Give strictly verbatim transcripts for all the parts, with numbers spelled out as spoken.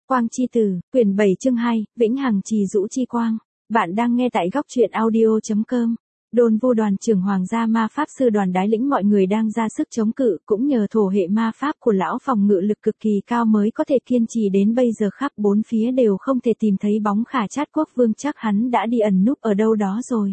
Quang chi tử, quyển bảy chương hai, Vĩnh Hằng trì rũ chi quang. Bạn đang nghe tại góc truyện audio chấm com. Đồn Vu đoàn trưởng Hoàng gia ma pháp sư đoàn đái lĩnh mọi người đang ra sức chống cự, cũng nhờ thổ hệ ma pháp của lão phòng ngự lực cực kỳ cao mới có thể kiên trì đến bây giờ, khắp bốn phía đều không thể tìm thấy bóng Khả Chát Quốc vương, chắc hắn đã đi ẩn núp ở đâu đó rồi.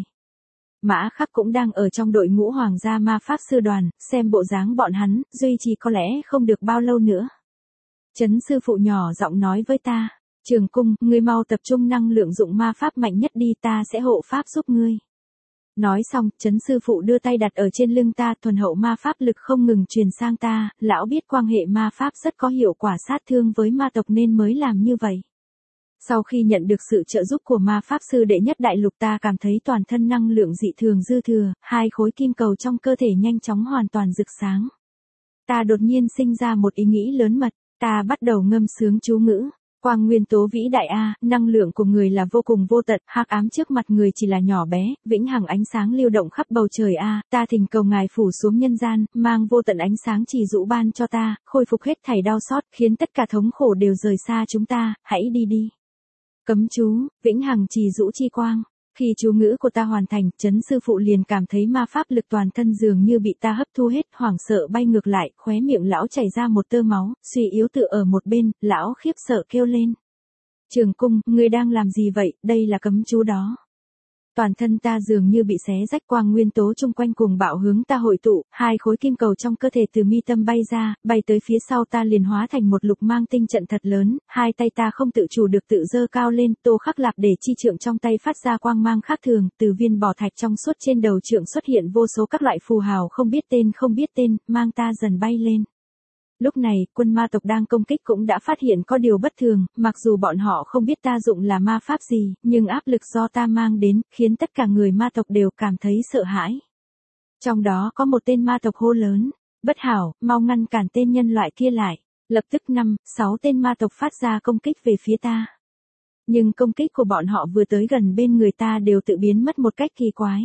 Mã Khắc cũng đang ở trong đội ngũ Hoàng gia ma pháp sư đoàn, xem bộ dáng bọn hắn, duy trì có lẽ không được bao lâu nữa. Trấn sư phụ nhỏ giọng nói với ta, Trường Cung, ngươi mau tập trung năng lượng dụng ma pháp mạnh nhất đi, ta sẽ hộ pháp giúp ngươi. Nói xong, Trấn sư phụ đưa tay đặt ở trên lưng ta, thuần hậu ma pháp lực không ngừng truyền sang ta, lão biết quan hệ ma pháp rất có hiệu quả sát thương với ma tộc nên mới làm như vậy. Sau khi nhận được sự trợ giúp của ma pháp sư đệ nhất đại lục, ta cảm thấy toàn thân năng lượng dị thường dư thừa, hai khối kim cầu trong cơ thể nhanh chóng hoàn toàn rực sáng. Ta đột nhiên sinh ra một ý nghĩ lớn mật, ta bắt đầu ngâm sướng chú ngữ. Quang nguyên tố vĩ đại a, năng lượng của người là vô cùng vô tận, hắc ám trước mặt người chỉ là nhỏ bé, vĩnh hằng ánh sáng lưu động khắp bầu trời a, ta thỉnh cầu ngài phủ xuống nhân gian, mang vô tận ánh sáng trì dụ ban cho ta, khôi phục hết thảy đau xót, khiến tất cả thống khổ đều rời xa chúng ta, hãy đi đi. Cấm chú, vĩnh hằng trì dụ chi quang. Khi chú ngữ của ta hoàn thành, Trấn sư phụ liền cảm thấy ma pháp lực toàn thân dường như bị ta hấp thu hết, hoảng sợ bay ngược lại, khóe miệng lão chảy ra một tơ máu, suy yếu tựa ở một bên, lão khiếp sợ kêu lên. Trường Cung, ngươi đang làm gì vậy, đây là cấm chú đó. Toàn thân ta dường như bị xé rách, quang nguyên tố chung quanh cùng bạo hướng ta hội tụ, hai khối kim cầu trong cơ thể từ mi tâm bay ra, bay tới phía sau ta liền hóa thành một lục mang tinh trận thật lớn, hai tay ta không tự chủ được tự giơ cao lên, Tô Khắc Lạp để chi trượng trong tay phát ra quang mang khác thường, từ viên bảo thạch trong suốt trên đầu trượng xuất hiện vô số các loại phù hào không biết tên không biết tên, mang ta dần bay lên. Lúc này, quân ma tộc đang công kích cũng đã phát hiện có điều bất thường, mặc dù bọn họ không biết ta dụng là ma pháp gì, nhưng áp lực do ta mang đến, khiến tất cả người ma tộc đều cảm thấy sợ hãi. Trong đó có một tên ma tộc hô lớn, bất hảo, mau ngăn cản tên nhân loại kia lại. Lập tức năm, sáu tên ma tộc phát ra công kích về phía ta. Nhưng công kích của bọn họ vừa tới gần bên người ta đều tự biến mất một cách kỳ quái.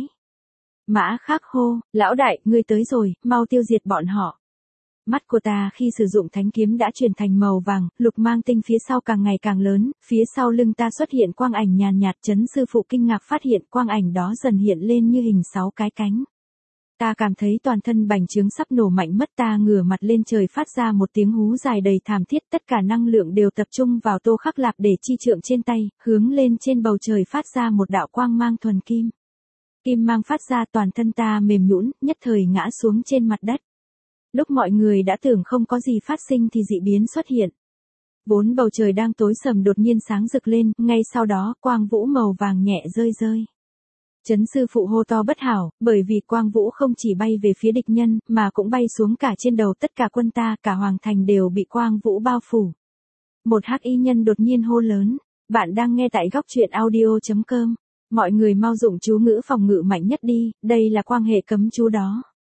Mã Khắc hô, lão đại, ngươi tới rồi, mau tiêu diệt bọn họ. Mắt của ta khi sử dụng thánh kiếm đã chuyển thành màu vàng, lục mang tinh phía sau càng ngày càng lớn, phía sau lưng ta xuất hiện quang ảnh nhàn nhạt, Trấn sư phụ kinh ngạc phát hiện quang ảnh đó dần hiện lên như hình sáu cái cánh. Ta cảm thấy toàn thân bành trướng sắp nổ mạnh mất, ta ngửa mặt lên trời phát ra một tiếng hú dài đầy thảm thiết, tất cả năng lượng đều tập trung vào Tô Khắc Lạp để chi trượng trên tay, hướng lên trên bầu trời phát ra một đạo quang mang thuần kim. Kim mang phát ra, toàn thân ta mềm nhũn, nhất thời ngã xuống trên mặt đất. Lúc mọi người đã tưởng không có gì phát sinh thì dị biến xuất hiện. Vốn bầu trời đang tối sầm đột nhiên sáng rực lên, ngay sau đó quang vũ màu vàng nhẹ rơi rơi. Trấn sư phụ hô to bất hảo, bởi vì quang vũ không chỉ bay về phía địch nhân, mà cũng bay xuống cả trên đầu tất cả quân ta, cả hoàng thành đều bị quang vũ bao phủ. Một hắc y nhân đột nhiên hô lớn, bạn đang nghe tại góc truyện audio chấm com. Mọi người mau dụng chú ngữ phòng ngự mạnh nhất đi, đây là quang hệ cấm chú đó.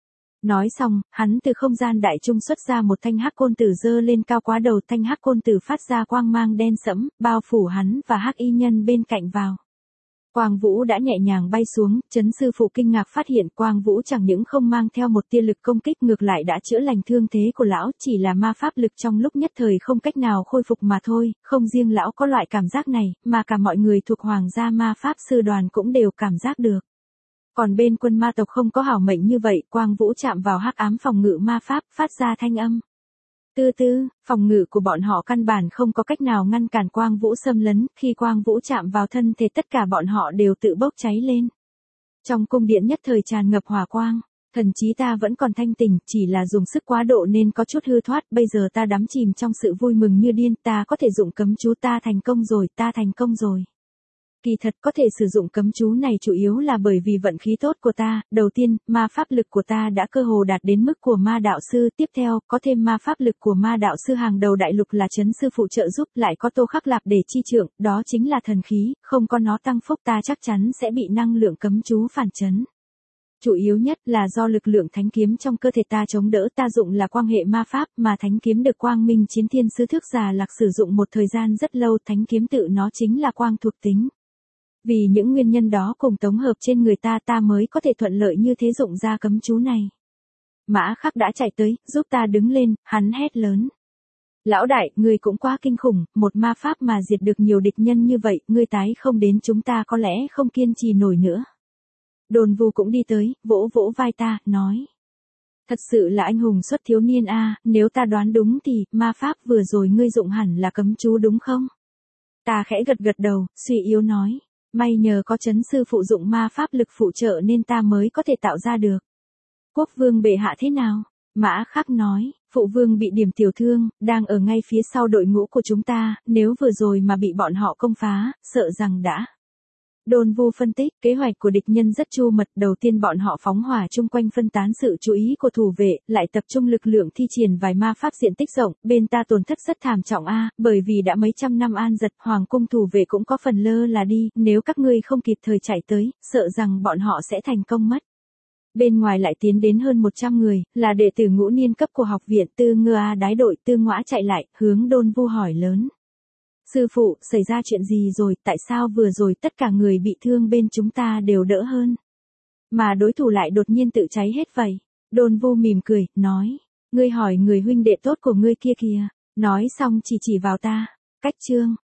Nói xong, hắn từ không gian đại trung xuất ra một thanh hắc côn tử giơ lên cao quá đầu, thanh hắc côn tử phát ra quang mang đen sẫm, bao phủ hắn và hắc y nhân bên cạnh vào. Quang vũ đã nhẹ nhàng bay xuống, Trấn sư phụ kinh ngạc phát hiện quang vũ chẳng những không mang theo một tia lực công kích, ngược lại đã chữa lành thương thế của lão, chỉ là ma pháp lực trong lúc nhất thời không cách nào khôi phục mà thôi, không riêng lão có loại cảm giác này, mà cả mọi người thuộc Hoàng gia ma pháp sư đoàn cũng đều cảm giác được. Còn bên quân ma tộc không có hảo mệnh như vậy, quang vũ chạm vào hắc ám phòng ngự ma pháp, phát ra thanh âm. Tư tư, phòng ngự của bọn họ căn bản không có cách nào ngăn cản quang vũ xâm lấn, khi quang vũ chạm vào thân thể tất cả bọn họ đều tự bốc cháy lên. Trong cung điện nhất thời tràn ngập hỏa quang, thần trí ta vẫn còn thanh tỉnh, chỉ là dùng sức quá độ nên có chút hư thoát, bây giờ ta đắm chìm trong sự vui mừng như điên, ta có thể dụng cấm chú, ta thành công rồi, ta thành công rồi. Kỳ thật có thể sử dụng cấm chú này chủ yếu là bởi vì vận khí tốt của ta, đầu tiên, ma pháp lực của ta đã cơ hồ đạt đến mức của ma đạo sư, tiếp theo, có thêm ma pháp lực của ma đạo sư hàng đầu đại lục là Trấn sư phụ trợ giúp, lại có Tô Khắc Lạp để chi trượng, đó chính là thần khí, không có nó tăng phúc ta chắc chắn sẽ bị năng lượng cấm chú phản chấn. Chủ yếu nhất là do lực lượng thánh kiếm trong cơ thể ta chống đỡ, ta dụng là quang hệ ma pháp, mà thánh kiếm được Quang Minh Chiến Thiên Sư Thước Già Lạc sử dụng một thời gian rất lâu, thánh kiếm tự nó chính là quang thuộc tính. Vì những nguyên nhân đó cùng tổng hợp trên người ta ta mới có thể thuận lợi như thế dụng ra cấm chú này. Mã Khắc đã chạy tới, giúp ta đứng lên, hắn hét lớn. Lão đại, ngươi cũng quá kinh khủng, một ma pháp mà diệt được nhiều địch nhân như vậy, ngươi tái không đến chúng ta có lẽ không kiên trì nổi nữa. Đồn Vu cũng đi tới, vỗ vỗ vai ta, nói. Thật sự là anh hùng xuất thiếu niên a, nếu ta đoán đúng thì, ma pháp vừa rồi ngươi dụng hẳn là cấm chú đúng không? Ta khẽ gật gật đầu, suy yếu nói. May nhờ có chấn sư phụ dụng ma pháp lực phụ trợ nên ta mới có thể tạo ra được. Quốc vương bệ hạ thế nào? Mã Khắc nói, phụ vương bị điểm tiểu thương, đang ở ngay phía sau đội ngũ của chúng ta, nếu vừa rồi mà bị bọn họ công phá, sợ rằng đã. Đồn Vu phân tích, kế hoạch của địch nhân rất chu mật, đầu tiên bọn họ phóng hỏa chung quanh phân tán sự chú ý của thủ vệ, lại tập trung lực lượng thi triển vài ma pháp diện tích rộng, bên ta tổn thất rất thảm trọng a, bởi vì đã mấy trăm năm an giật, hoàng cung thủ vệ cũng có phần lơ là đi, nếu các ngươi không kịp thời chạy tới, sợ rằng bọn họ sẽ thành công mất. Bên ngoài lại tiến đến hơn một trăm người, là đệ tử ngũ niên cấp của học viện. Tư Ngựa đái đội Tư Ngõa chạy lại, hướng Đôn Vu hỏi lớn. Sư phụ, xảy ra chuyện gì rồi, tại sao vừa rồi tất cả người bị thương bên chúng ta đều đỡ hơn? Mà đối thủ lại đột nhiên tự cháy hết vậy. Đôn Vu mỉm cười, nói. Ngươi hỏi người huynh đệ tốt của ngươi kia kìa. Nói xong chỉ chỉ vào ta. Cách chương.